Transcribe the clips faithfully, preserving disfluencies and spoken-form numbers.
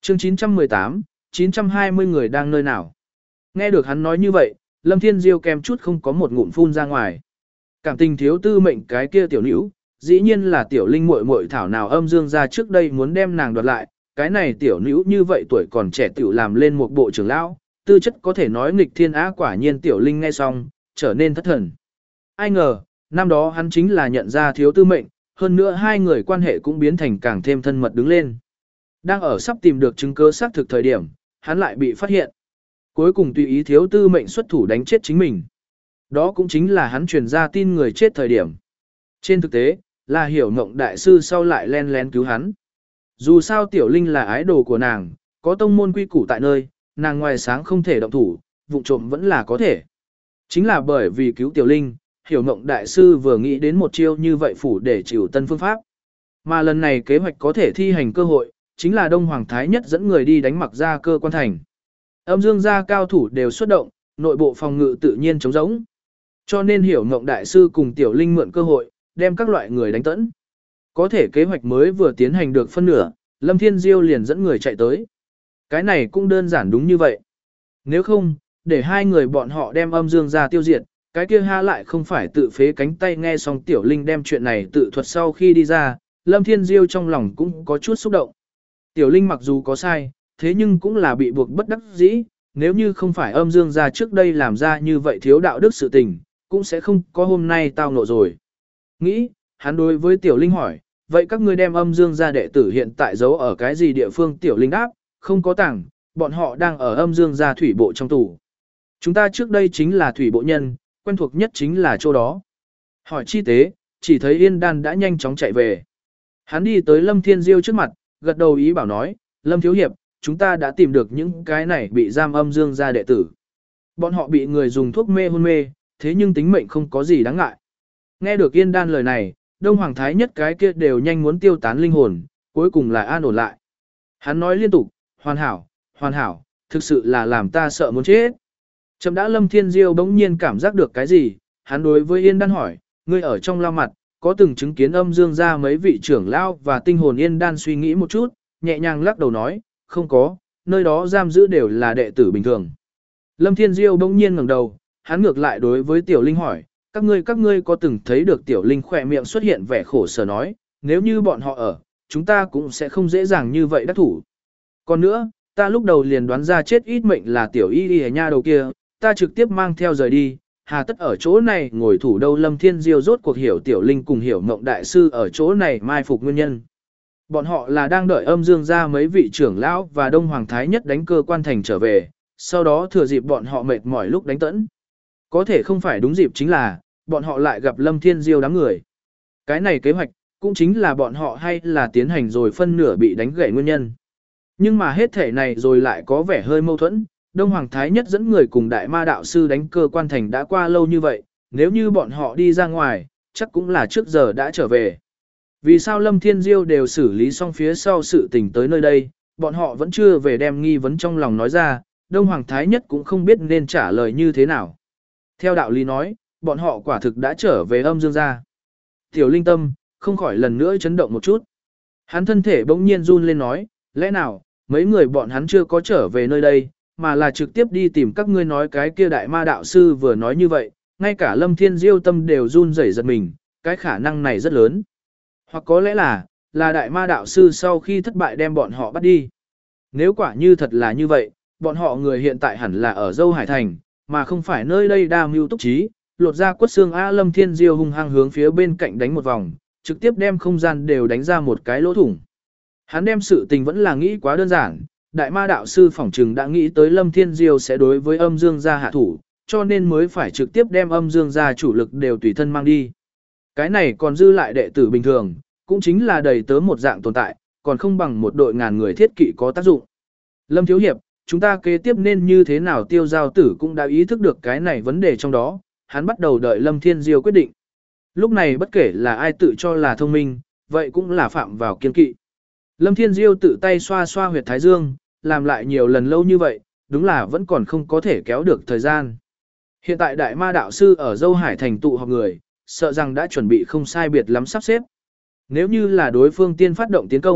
chương chín trăm mười tám, chín trăm hai mươi người đang nơi nào. Nghe được hắn nói như vậy, Lâm Thiên Diêu kèm chút không có một ngụm phun ra ngoài. Cảm tình thiếu tư mệnh cái kia tiểu nữ, dĩ nhiên là tiểu linh muội muội thảo nào âm dương ra trước đây muốn đem nàng đoạt lại, cái này tiểu nữ như vậy tuổi còn trẻ tiểu làm lên một bộ trưởng lão, tư chất có thể nói nghịch thiên á, quả nhiên tiểu linh nghe xong, trở nên thất thần. Ai ngờ, năm đó hắn chính là nhận ra thiếu tư mệnh, hơn nữa hai người quan hệ cũng biến thành càng thêm thân mật đứng lên. Đang ở sắp tìm được chứng cứ xác thực thời điểm, hắn lại bị phát hiện. Cuối cùng tùy ý thiếu tư mệnh xuất thủ đánh chết chính mình. Đó cũng chính là hắn truyền ra tin người chết thời điểm. Trên thực tế, là hiểu ngộng đại sư sau lại len lén cứu hắn. Dù sao tiểu linh là ái đồ của nàng, có tông môn quy củ tại nơi, nàng ngoài sáng không thể động thủ, vụ trộm vẫn là có thể. Chính là bởi vì cứu tiểu linh, hiểu ngộng đại sư vừa nghĩ đến một chiêu như vậy phủ để chịu tân phương pháp. Mà lần này kế hoạch có thể thi hành cơ hội, chính là Đông Hoàng Thái Nhất dẫn người đi đánh mặc ra cơ quan thành. Âm dương gia cao thủ đều xuất động, nội bộ phòng ngự tự nhiên trống rỗng. Cho nên hiểu ngộng đại sư cùng tiểu linh mượn cơ hội, đem các loại người đánh tẫn. Có thể kế hoạch mới vừa tiến hành được phân nửa, Lâm Thiên Diêu liền dẫn người chạy tới. Cái này cũng đơn giản đúng như vậy. Nếu không, để hai người bọn họ đem âm dương gia tiêu diệt, cái kia ha lại không phải tự phế cánh tay. Nghe xong tiểu linh đem chuyện này tự thuật sau khi đi ra, Lâm Thiên Diêu trong lòng cũng có chút xúc động. Tiểu linh mặc dù có sai, thế nhưng cũng là bị buộc bất đắc dĩ, nếu như không phải âm dương gia trước đây làm ra như vậy thiếu đạo đức sự tình, cũng sẽ không có hôm nay tao ngộ rồi. Nghĩ, hắn đối với tiểu linh hỏi, vậy các ngươi đem âm dương gia đệ tử hiện tại giấu ở cái gì địa phương? Tiểu linh đáp, không có tảng, bọn họ đang ở âm dương gia thủy bộ trong tủ. Chúng ta trước đây chính là thủy bộ nhân, quen thuộc nhất chính là chỗ đó. Hỏi chi tế, chỉ thấy Yên Đan đã nhanh chóng chạy về. Hắn đi tới Lâm Thiên Diêu trước mặt, gật đầu ý bảo nói, Lâm Thiếu Hiệp, chúng ta đã tìm được những cái này bị giam âm dương gia đệ tử. Bọn họ bị người dùng thuốc mê hôn mê, thế nhưng tính mệnh không có gì đáng ngại. Nghe được Yên Đan lời này, Đông Hoàng Thái Nhất cái kia đều nhanh muốn tiêu tán linh hồn, cuối cùng là an ổn lại. Hắn nói liên tục, hoàn hảo, hoàn hảo, thực sự là làm ta sợ muốn chết. Chậm đã Lâm Thiên Diêu bỗng nhiên cảm giác được cái gì, hắn đối với Yên Đan hỏi, ngươi ở trong lao mặt, có từng chứng kiến âm dương gia mấy vị trưởng lao và tinh hồn? Yên Đan suy nghĩ một chút, nhẹ nhàng lắc đầu nói, không có, nơi đó giam giữ đều là đệ tử bình thường. Lâm Thiên Diêu bỗng nhiên ngẩng đầu, hắn ngược lại đối với Tiểu Linh hỏi, các ngươi các ngươi có từng thấy được Tiểu Linh khỏe miệng xuất hiện vẻ khổ sở nói, nếu như bọn họ ở, chúng ta cũng sẽ không dễ dàng như vậy đắc thủ. Còn nữa, ta lúc đầu liền đoán ra chết ít mệnh là Tiểu Y Y nha đầu kia, ta trực tiếp mang theo rời đi, hà tất ở chỗ này ngồi thủ đâu? Lâm Thiên Diêu rốt cuộc hiểu Tiểu Linh cùng hiểu Ngộng đại sư ở chỗ này mai phục nguyên nhân. Bọn họ là đang đợi âm dương gia mấy vị trưởng lão và Đông Hoàng Thái Nhất đánh cơ quan thành trở về, sau đó thừa dịp bọn họ mệt mỏi lúc đánh tẫn. Có thể không phải đúng dịp chính là, bọn họ lại gặp Lâm Thiên Diêu đám người. Cái này kế hoạch, cũng chính là bọn họ hay là tiến hành rồi phân nửa bị đánh gãy nguyên nhân. Nhưng mà hết thể này rồi lại có vẻ hơi mâu thuẫn, Đông Hoàng Thái Nhất dẫn người cùng Đại Ma Đạo Sư đánh cơ quan thành đã qua lâu như vậy, nếu như bọn họ đi ra ngoài, chắc cũng là trước giờ đã trở về. Vì sao Lâm Thiên Diêu đều xử lý xong phía sau sự tình tới nơi đây, bọn họ vẫn chưa về đem nghi vấn trong lòng nói ra, Đông Hoàng Thái Nhất cũng không biết nên trả lời như thế nào. Theo đạo lý nói, bọn họ quả thực đã trở về âm dương gia. Tiểu Linh tâm, không khỏi lần nữa chấn động một chút. Hắn thân thể bỗng nhiên run lên nói, lẽ nào, mấy người bọn hắn chưa có trở về nơi đây, mà là trực tiếp đi tìm các ngươi? Nói cái kia Đại Ma Đạo Sư vừa nói như vậy, ngay cả Lâm Thiên Diêu tâm đều run rẩy giật mình, cái khả năng này rất lớn. Hoặc có lẽ là, là Đại Ma Đạo Sư sau khi thất bại đem bọn họ bắt đi. Nếu quả như thật là như vậy, bọn họ người hiện tại hẳn là ở Dâu Hải Thành, mà không phải nơi đây đa mưu túc trí, lột ra quất xương. A Lâm Thiên Diêu hung hăng hướng phía bên cạnh đánh một vòng, trực tiếp đem không gian đều đánh ra một cái lỗ thủng. Hắn đem sự tình vẫn là nghĩ quá đơn giản, Đại Ma Đạo Sư phỏng trừng đã nghĩ tới Lâm Thiên Diêu sẽ đối với âm dương gia hạ thủ, cho nên mới phải trực tiếp đem âm dương gia chủ lực đều tùy thân mang đi. Cái này còn dư lại đệ tử bình thường, cũng chính là đầy tớ một dạng tồn tại, còn không bằng một đội ngàn người thiết kỵ có tác dụng. Lâm Thiếu Hiệp, chúng ta kế tiếp nên như thế nào? Tiêu Giao Tử cũng đã ý thức được cái này vấn đề trong đó, hắn bắt đầu đợi Lâm Thiên Diêu quyết định. Lúc này bất kể là ai tự cho là thông minh, vậy cũng là phạm vào kiên kỵ. Lâm Thiên Diêu tự tay xoa xoa huyệt thái dương, làm lại nhiều lần lâu như vậy, đúng là vẫn còn không có thể kéo được thời gian. Hiện tại Đại Ma Đạo Sư ở Dâu Hải Thành tụ họp người, sợ rằng đã chuẩn bị không sai biệt lắm sắp xếp. Nếu như là đối phương tiên phát động tiến công,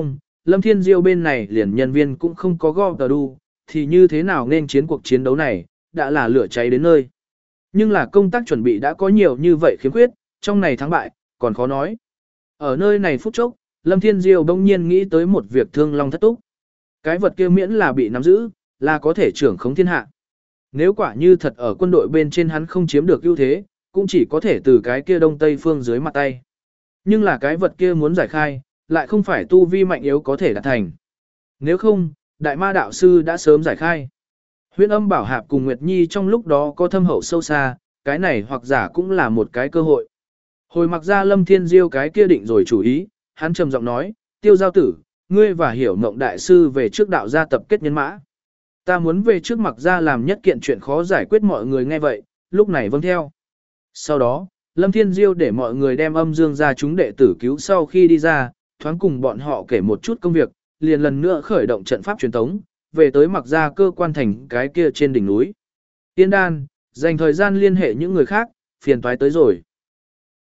Lâm Thiên Diêu bên này liền nhân viên cũng không có gom tờ đu, thì như thế nào nên chiến cuộc chiến đấu này, đã là lửa cháy đến nơi. Nhưng là công tác chuẩn bị đã có nhiều như vậy khiếm khuyết, trong này thắng bại, còn khó nói. Ở nơi này phút chốc, Lâm Thiên Diêu bỗng nhiên nghĩ tới một việc thương long thất túc. Cái vật kia miễn là bị nắm giữ, là có thể trưởng khống thiên hạ. Nếu quả như thật ở quân đội bên trên hắn không chiếm được ưu thế, cũng chỉ có thể từ cái kia đông tây phương dưới mặt tay. Nhưng là cái vật kia muốn giải khai, lại không phải tu vi mạnh yếu có thể đạt thành. Nếu không, đại ma đạo sư đã sớm giải khai. Huyễn Âm Bảo Hạp cùng Nguyệt Nhi trong lúc đó có thâm hậu sâu xa, cái này hoặc giả cũng là một cái cơ hội. Hồi mặc ra Lâm Thiên Diêu cái kia định rồi chủ ý, hắn trầm giọng nói, Tiêu Giao Tử, ngươi và Hiểu Mộng Đại Sư về trước đạo gia tập kết nhân mã. Ta muốn về trước mặc ra làm nhất kiện chuyện khó giải quyết, mọi người nghe vậy, lúc này vâng theo. Sau đó, Lâm Thiên Diêu để mọi người đem Âm Dương gia chúng đệ tử cứu sau khi đi ra, thoáng cùng bọn họ kể một chút công việc, liền lần nữa khởi động trận pháp truyền tống, về tới mặc ra cơ quan thành cái kia trên đỉnh núi. Tiên đan, dành thời gian liên hệ những người khác, phiền toái tới rồi.